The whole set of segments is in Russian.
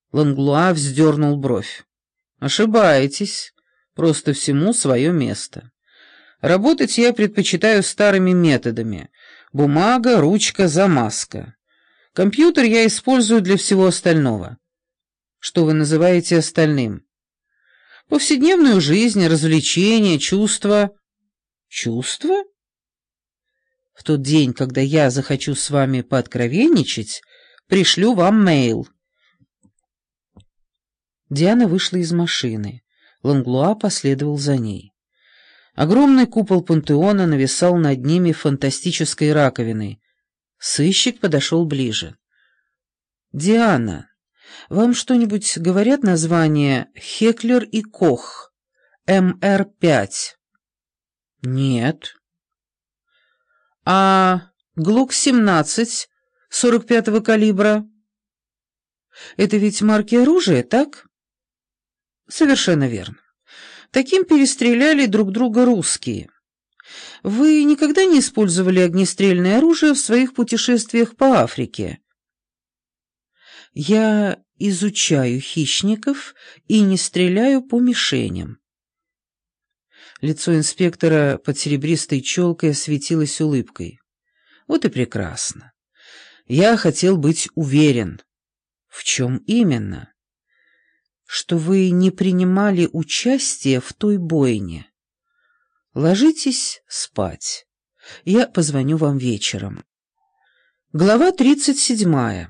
Ланглуа вздернул бровь. «Ошибаетесь. Просто всему свое место. Работать я предпочитаю старыми методами. Бумага, ручка, замазка. Компьютер я использую для всего остального. Что вы называете остальным? Повседневную жизнь, развлечения, чувства». «Чувства?» «В тот день, когда я захочу с вами пооткровенничать, пришлю вам мейл». Диана вышла из машины. Ланглуа последовал за ней. Огромный купол пантеона нависал над ними фантастической раковиной. Сыщик подошел ближе. «Диана, вам что-нибудь говорят название Хеклер и Кох, МР-5?» «Нет». «А Глок-17 45-го калибра? Это ведь марки оружия, так?» «Совершенно верно. Таким перестреляли друг друга русские. Вы никогда не использовали огнестрельное оружие в своих путешествиях по Африке?» «Я изучаю хищников и не стреляю по мишеням». Лицо инспектора под серебристой челкой осветилось улыбкой. «Вот и прекрасно. Я хотел быть уверен». «В чем именно?» «Что вы не принимали участие в той бойне. Ложитесь спать. Я позвоню вам вечером». Глава 37.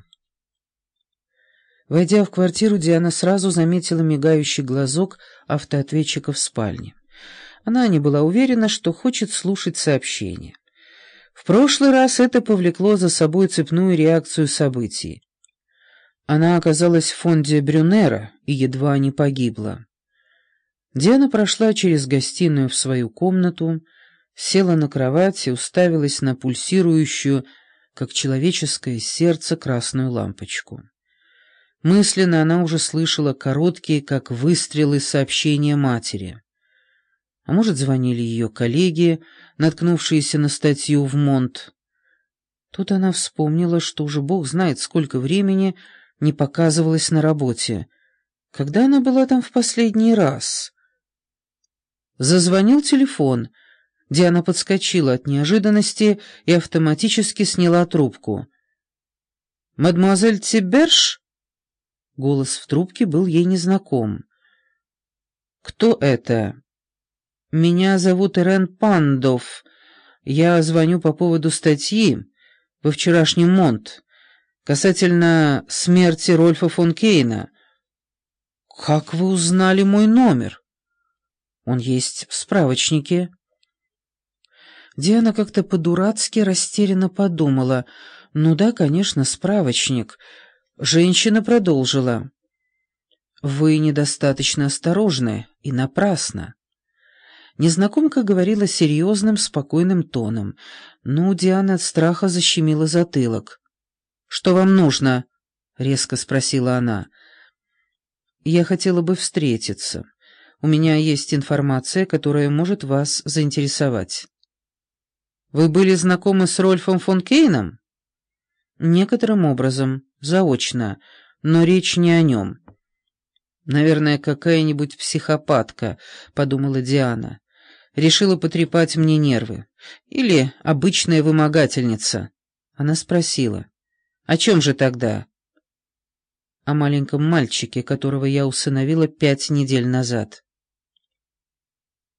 Войдя в квартиру, Диана сразу заметила мигающий глазок автоответчика в спальне. Она не была уверена, что хочет слушать сообщение. В прошлый раз это повлекло за собой цепную реакцию событий. Она оказалась в фонде Брюнера и едва не погибла. Диана прошла через гостиную в свою комнату, села на кровать и уставилась на пульсирующую, как человеческое сердце, красную лампочку. Мысленно она уже слышала короткие, как выстрелы, сообщения матери. А может, звонили ее коллеги, наткнувшиеся на статью в Монт. Тут она вспомнила, что уже бог знает, сколько времени не показывалась на работе. Когда она была там в последний раз? Зазвонил телефон. Диана подскочила от неожиданности и автоматически сняла трубку. «Мадемуазель Тиберш?» Голос в трубке был ей незнаком. «Кто это?» «Меня зовут Ирен Пандов. Я звоню по поводу статьи во вчерашнем Монт касательно смерти Рольфа фон Кейна». «Как вы узнали мой номер?» «Он есть в справочнике». Диана как-то по-дурацки растерянно подумала. «Ну да, конечно, справочник». Женщина продолжила. «Вы недостаточно осторожны и напрасно». Незнакомка говорила серьезным, спокойным тоном, но Диана от страха защемила затылок. «Что вам нужно?» — резко спросила она. «Я хотела бы встретиться. У меня есть информация, которая может вас заинтересовать». «Вы были знакомы с Рольфом фон Кейном?» «Некоторым образом, заочно, но речь не о нем». «Наверное, какая-нибудь психопатка», — подумала Диана. «Решила потрепать мне нервы. Или обычная вымогательница». Она спросила. «О чем же тогда?» «О маленьком мальчике, которого я усыновила 5 недель назад».